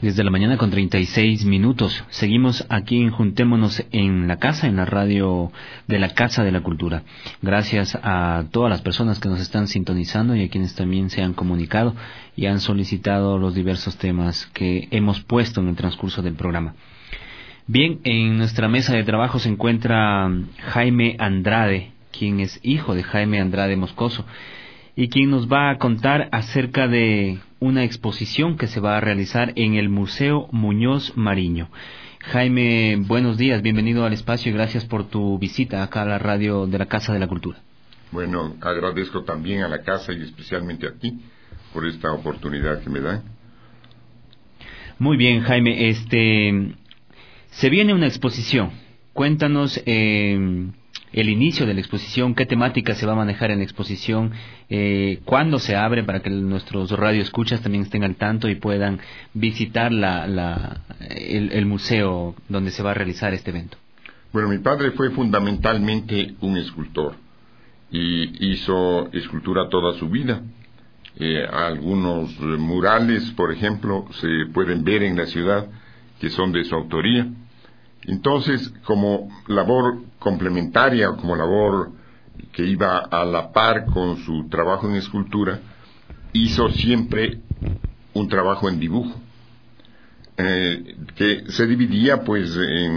Desde la mañana con 36 minutos. Seguimos aquí en Juntémonos en la Casa, en la radio de la Casa de la Cultura. Gracias a todas las personas que nos están sintonizando y a quienes también se han comunicado y han solicitado los diversos temas que hemos puesto en el transcurso del programa. Bien, en nuestra mesa de trabajo se encuentra Jaime Andrade, quien es hijo de Jaime Andrade Moscoso, y quien nos va a contar acerca de una exposición que se va a realizar en el Museo Muñoz Mariño. Jaime, buenos días, bienvenido al espacio y gracias por tu visita acá a la radio de la Casa de la Cultura. Bueno, agradezco también a la Casa y especialmente a ti por esta oportunidad que me dan. Muy bien, Jaime, se viene una exposición. Cuéntanos el inicio de la exposición, qué temática se va a manejar en la exposición, cuándo se abre para que nuestros radioescuchas también estén al tanto y puedan visitar el museo donde se va a realizar este evento. Bueno, mi padre fue fundamentalmente un escultor y hizo escultura toda su vida. Algunos murales, por ejemplo, se pueden ver en la ciudad que son de su autoría. Entonces, como labor complementaria, como labor que iba a la par con su trabajo en escultura, hizo siempre un trabajo en dibujo, que se dividía pues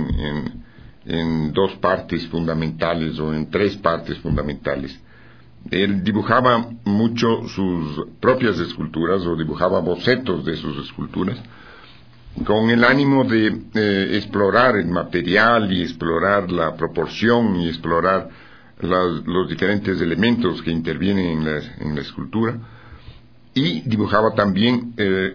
en dos partes fundamentales o en tres partes fundamentales. Él dibujaba mucho sus propias esculturas o dibujaba bocetos de sus esculturas, con el ánimo de explorar el material y explorar la proporción y explorar los diferentes elementos que intervienen en la escultura, y dibujaba también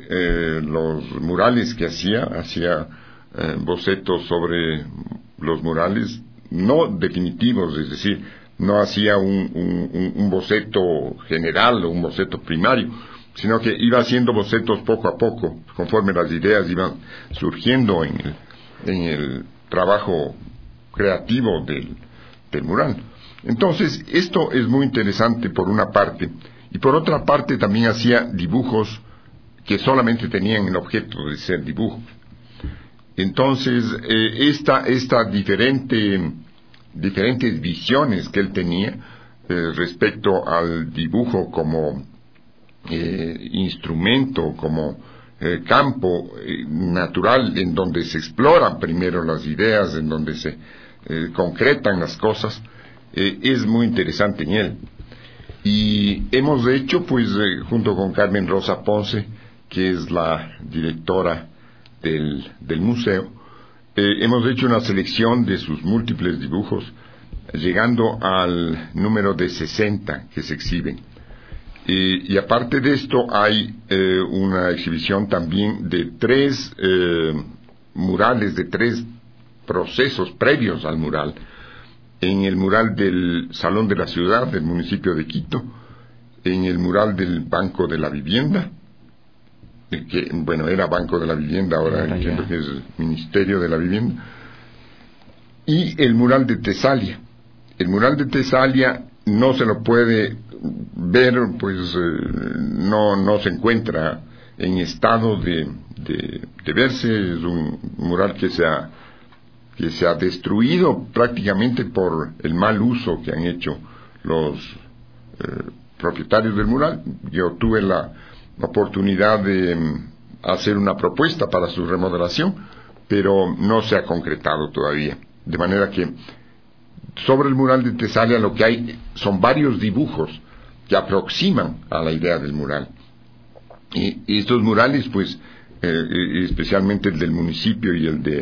los murales que hacía bocetos sobre los murales, no definitivos, es decir, no hacía un boceto general o un boceto primario, sino que iba haciendo bocetos poco a poco, conforme las ideas iban surgiendo en el trabajo creativo del mural. Entonces, esto es muy interesante por una parte, y por otra parte también hacía dibujos que solamente tenían el objeto de ser dibujos. Entonces, estas diferentes visiones que él tenía respecto al dibujo como instrumento, como campo natural en donde se exploran primero las ideas, en donde se concretan las cosas, es muy interesante en él. Y hemos hecho, pues, junto con Carmen Rosa Ponce, que es la directora del museo, hemos hecho una selección de sus múltiples dibujos, llegando al número de 60 que se exhiben. Y aparte de esto hay una exhibición también de 3 murales, de 3 procesos previos al mural. En el mural del Salón de la Ciudad del municipio de Quito, en el mural del Banco de la Vivienda, que bueno, era Banco de la Vivienda, ahora entiendo que es Ministerio de la Vivienda, y el mural de Tesalia. El mural de Tesalia no se lo puede ver, pues no se encuentra en estado de verse. Es un mural que se ha destruido prácticamente por el mal uso que han hecho los propietarios del mural. Yo tuve la oportunidad de hacer una propuesta para su remodelación, pero no se ha concretado todavía, de manera que sobre el mural de Tesalia lo que hay son varios dibujos que aproximan a la idea del mural. Y estos murales, pues, especialmente el del municipio y el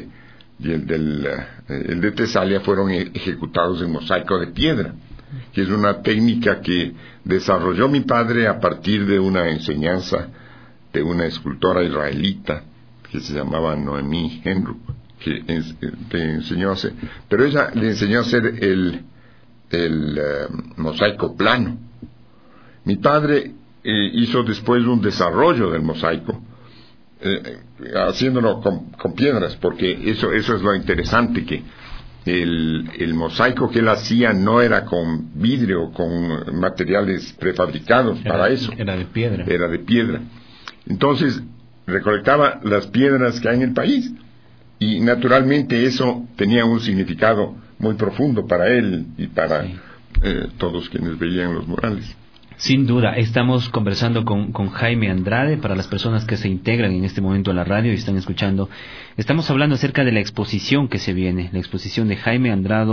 de Tesalia, fueron ejecutados en mosaico de piedra, que es una técnica que desarrolló mi padre a partir de una enseñanza de una escultora israelita que se llamaba Noemí Henrup, que le enseñó a hacer, pero ella le enseñó a hacer el mosaico plano. Mi padre hizo después un desarrollo del mosaico, haciéndolo con piedras, porque eso es lo interesante, que el mosaico que él hacía no era con vidrio, con materiales prefabricados para eso. Era de piedra. Era de piedra. Entonces, recolectaba las piedras que hay en el país. Y naturalmente eso tenía un significado muy profundo para él y para todos quienes veían los murales. Sin duda, estamos conversando con Jaime Andrade. Para las personas que se integran en este momento a la radio y están escuchando, estamos hablando acerca de la exposición que se viene, la exposición de Jaime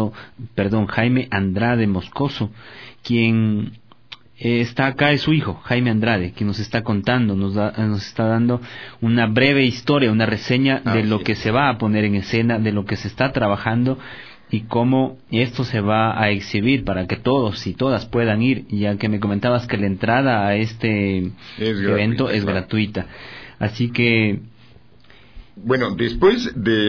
Andrade Moscoso, quien está acá, es su hijo, Jaime Andrade, quien nos está contando, nos está dando una breve historia, una reseña de lo que se va a poner en escena, de lo que se está trabajando y cómo esto se va a exhibir para que todos y todas puedan ir, ya que me comentabas que la entrada a este evento es gratuita. Así que... Bueno, después de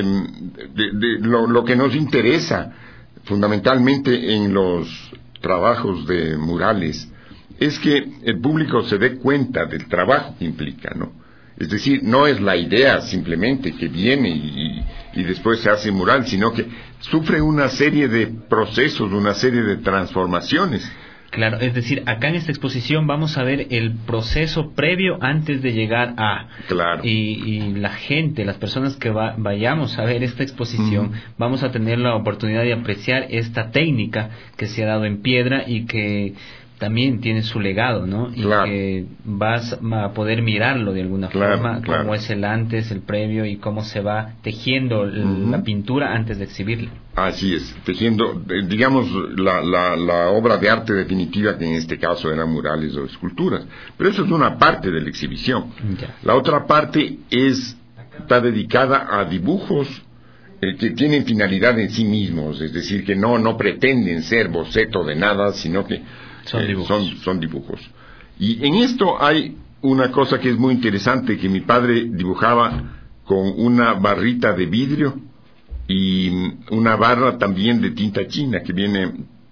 lo que nos interesa fundamentalmente en los trabajos de murales es que el público se dé cuenta del trabajo que implica, ¿no? Es decir, no es la idea simplemente que viene y después se hace mural, sino que sufre una serie de procesos, una serie de transformaciones. Claro, es decir, acá en esta exposición vamos a ver el proceso previo antes de llegar a... Claro. Y la gente, las personas que vayamos a ver esta exposición, vamos a tener la oportunidad de apreciar esta técnica que se ha dado en piedra y que también tiene su legado, ¿no? Y que vas a poder mirarlo de alguna forma, cómo es el antes, el previo y cómo se va tejiendo la pintura antes de exhibirla. Así es, tejiendo, digamos, la obra de arte definitiva, que en este caso eran murales o esculturas. Pero eso es una parte de la exhibición. La otra parte está dedicada a dibujos que tienen finalidad en sí mismos, es decir, que no pretenden ser boceto de nada, sino que son dibujos. Y en esto hay una cosa que es muy interesante, que mi padre dibujaba con una barrita de vidrio y una barra también de tinta china que viene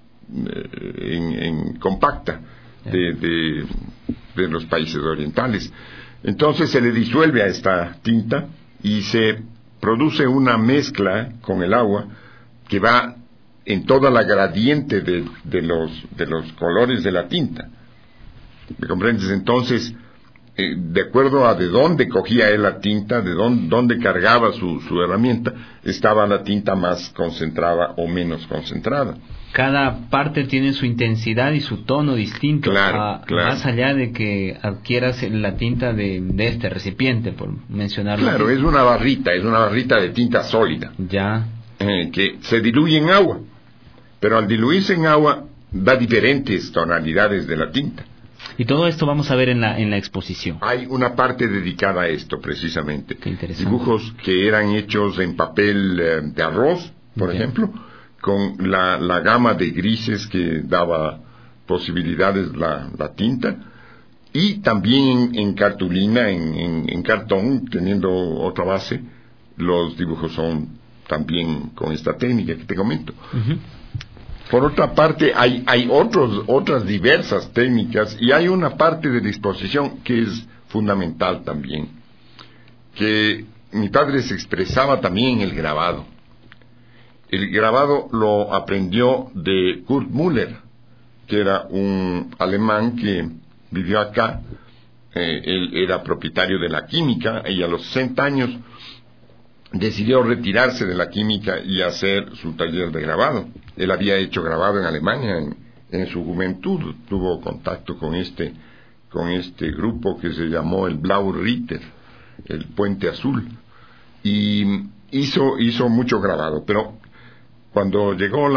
en compacta de los países orientales. Entonces se le disuelve a esta tinta y se produce una mezcla con el agua que va en toda la gradiente de los colores de la tinta. ¿Me comprendes? Entonces, de acuerdo a de dónde cogía él la tinta, de dónde cargaba su herramienta, estaba la tinta más concentrada o menos concentrada. Cada parte tiene su intensidad y su tono distinto, claro. Más allá de que adquieras la tinta de este recipiente, por mencionarlo. Claro, es una barrita de tinta sólida. Ya. Que se diluye en agua, pero al diluirse en agua da diferentes tonalidades de la tinta. Y todo esto vamos a ver en la exposición. Hay una parte dedicada a esto, precisamente. Qué interesante. Dibujos que eran hechos en papel de arroz, por ejemplo, con la gama de grises que daba posibilidades la tinta, y también en cartulina, en cartón, teniendo otra base. Los dibujos son también con esta técnica que te comento. Por otra parte, hay otras diversas técnicas, y hay una parte de la exposición que es fundamental también, que mi padre se expresaba también en el grabado. El grabado lo aprendió de Kurt Müller, que era un alemán que vivió acá. Él era propietario de la química y a los 60 años decidió retirarse de la química y hacer su taller de grabado. Él había hecho grabado en Alemania en su juventud, tuvo contacto con este grupo que se llamó el Blau Ritter, el Puente Azul, y hizo mucho grabado, pero cuando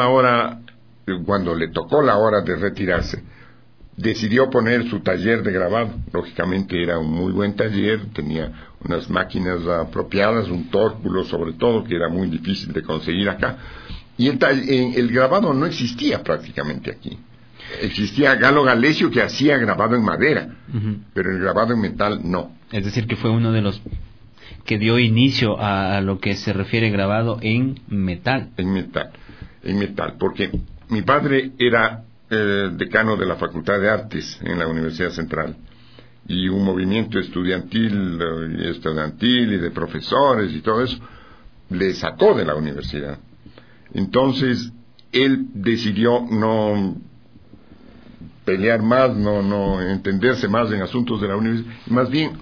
le tocó la hora de retirarse, decidió poner su taller de grabado. Lógicamente era un muy buen taller, tenía unas máquinas apropiadas, un tórculo sobre todo, que era muy difícil de conseguir acá. Y el grabado no existía prácticamente aquí. Existía Galo Galesio, que hacía grabado en madera, pero el grabado en metal no. Es decir, que fue uno de los que dio inicio a lo que se refiere grabado en metal. En metal, porque mi padre era decano de la Facultad de Artes en la Universidad Central, y un movimiento estudiantil y de profesores y todo eso le sacó de la universidad. Entonces él decidió no pelear más, no entenderse más en asuntos de la universidad, más bien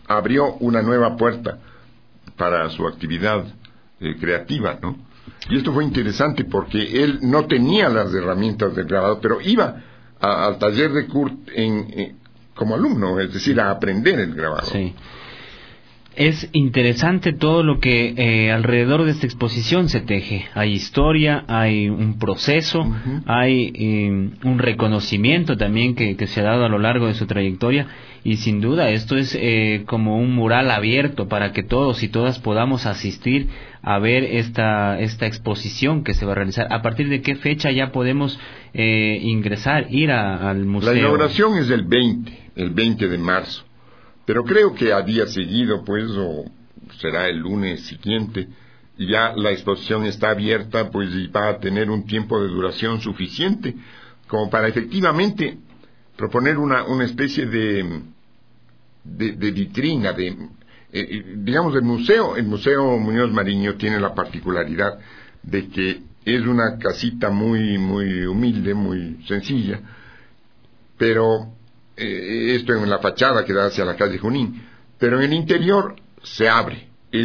abrió una nueva puerta para su actividad creativa, ¿no? Y esto fue interesante porque él no tenía las herramientas del grabado, pero iba al taller de Kurt como alumno, es decir, a aprender el grabado. Sí. Es interesante todo lo que alrededor de esta exposición se teje. Hay historia, hay un proceso, hay un reconocimiento también que se ha dado a lo largo de su trayectoria, y sin duda esto es como un mural abierto para que todos y todas podamos asistir a ver esta exposición que se va a realizar. ¿A partir de qué fecha ya podemos ingresar, ir al museo? La inauguración es el 20 de marzo. Pero creo que a día seguido, pues, o será el lunes siguiente, ya la exposición está abierta, pues, y va a tener un tiempo de duración suficiente como para efectivamente proponer una especie de vitrina, digamos, el Museo Muñoz Mariño tiene la particularidad de que es una casita muy, muy humilde, muy sencilla, pero esto en la fachada que da hacia la calle Junín, pero en el interior se abre,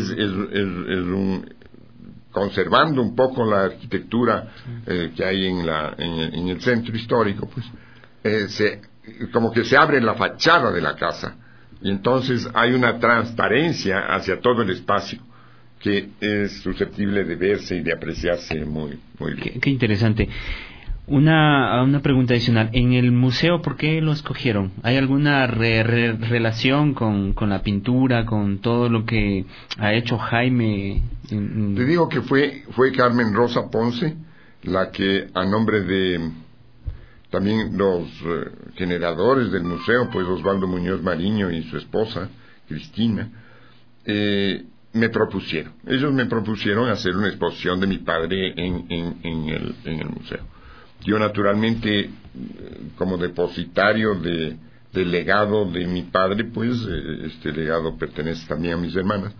conservando un poco la arquitectura que hay en el centro histórico, pues como que se abre la fachada de la casa, y entonces hay una transparencia hacia todo el espacio que es susceptible de verse y de apreciarse muy, muy bien. Qué interesante. Una pregunta adicional. En el museo, ¿por qué lo escogieron? ¿Hay alguna relación con la pintura, con todo lo que ha hecho Jaime? Te digo que fue Carmen Rosa Ponce la que, a nombre de también los generadores del museo, pues Osvaldo Muñoz Mariño y su esposa, Cristina, me propusieron. Ellos me propusieron hacer una exposición de mi padre en el museo. Yo, naturalmente, como depositario del legado de mi padre, pues este legado pertenece también a mis hermanas,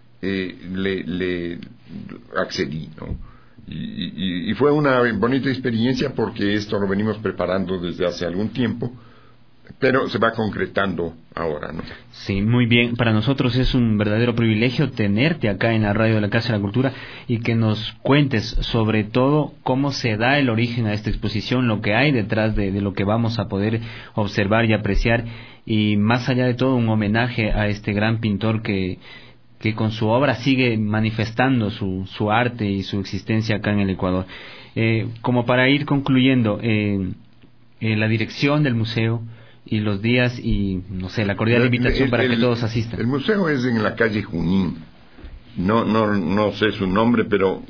le accedí, ¿no? Y fue una bonita experiencia porque esto lo venimos preparando desde hace algún tiempo, pero se va concretando ahora, ¿no? Sí, muy bien. Para nosotros es un verdadero privilegio tenerte acá en la radio de la Casa de la Cultura y que nos cuentes sobre todo cómo se da el origen a esta exposición, lo que hay detrás de lo que vamos a poder observar y apreciar, y más allá de todo un homenaje a este gran pintor que con su obra sigue manifestando su arte y su existencia acá en el Ecuador. Como para ir concluyendo, la dirección del museo y los días y, no sé, la cordial invitación para que todos asistan. El museo es en la calle Junín. No sé su nombre, pero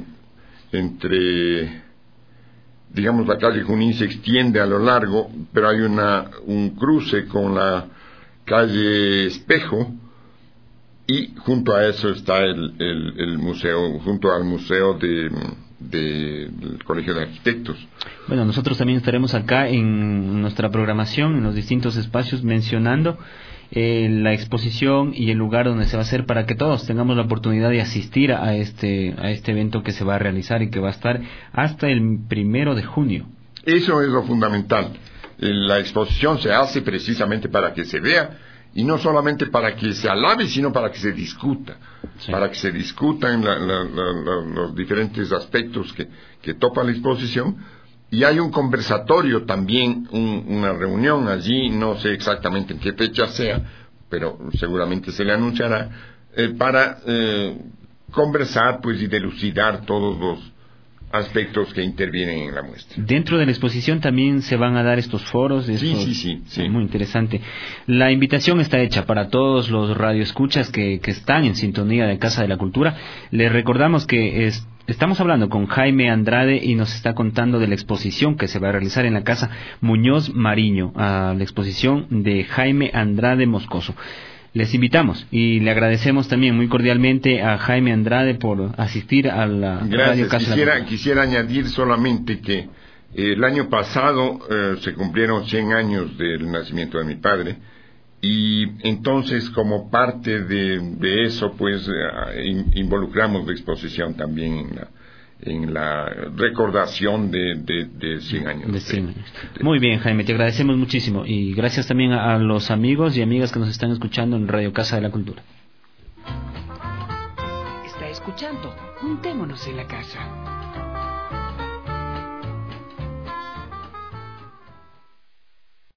digamos, la calle Junín se extiende a lo largo, pero hay un cruce con la calle Espejo, y junto a eso está el museo, junto al museo del Colegio de Arquitectos. Bueno, nosotros también estaremos acá en nuestra programación, en los distintos espacios, mencionando la exposición y el lugar donde se va a hacer, para que todos tengamos la oportunidad de asistir a este evento que se va a realizar y que va a estar hasta el 1 de junio. Eso es lo fundamental. La exposición se hace precisamente para que se vea, y no solamente para que se alabe, sino para que se discuta, sí. Para que se discutan los diferentes aspectos que topa la exposición, y hay un conversatorio también, una reunión allí, no sé exactamente en qué fecha sea, pero seguramente se le anunciará, para conversar, pues, y dilucidar todos los aspectos que intervienen en la muestra. Dentro de la exposición también se van a dar estos foros. Sí. Muy interesante. La invitación está hecha para todos los radioescuchas que están en sintonía de Casa de la Cultura. Les recordamos que estamos hablando con Jaime Andrade y nos está contando de la exposición que se va a realizar en la Casa Muñoz Mariño, a la exposición de Jaime Andrade Moscoso. Les invitamos y le agradecemos también muy cordialmente a Jaime Andrade por asistir a la Radio Casa. Quisiera añadir solamente que el año pasado se cumplieron 100 años del nacimiento de mi padre, y entonces, como parte de eso, pues involucramos la exposición también en la recordación de 100 años. De 100 años. Muy bien, Jaime, te agradecemos muchísimo y gracias también a los amigos y amigas que nos están escuchando en Radio Casa de la Cultura. Está escuchando Juntémonos en la Casa.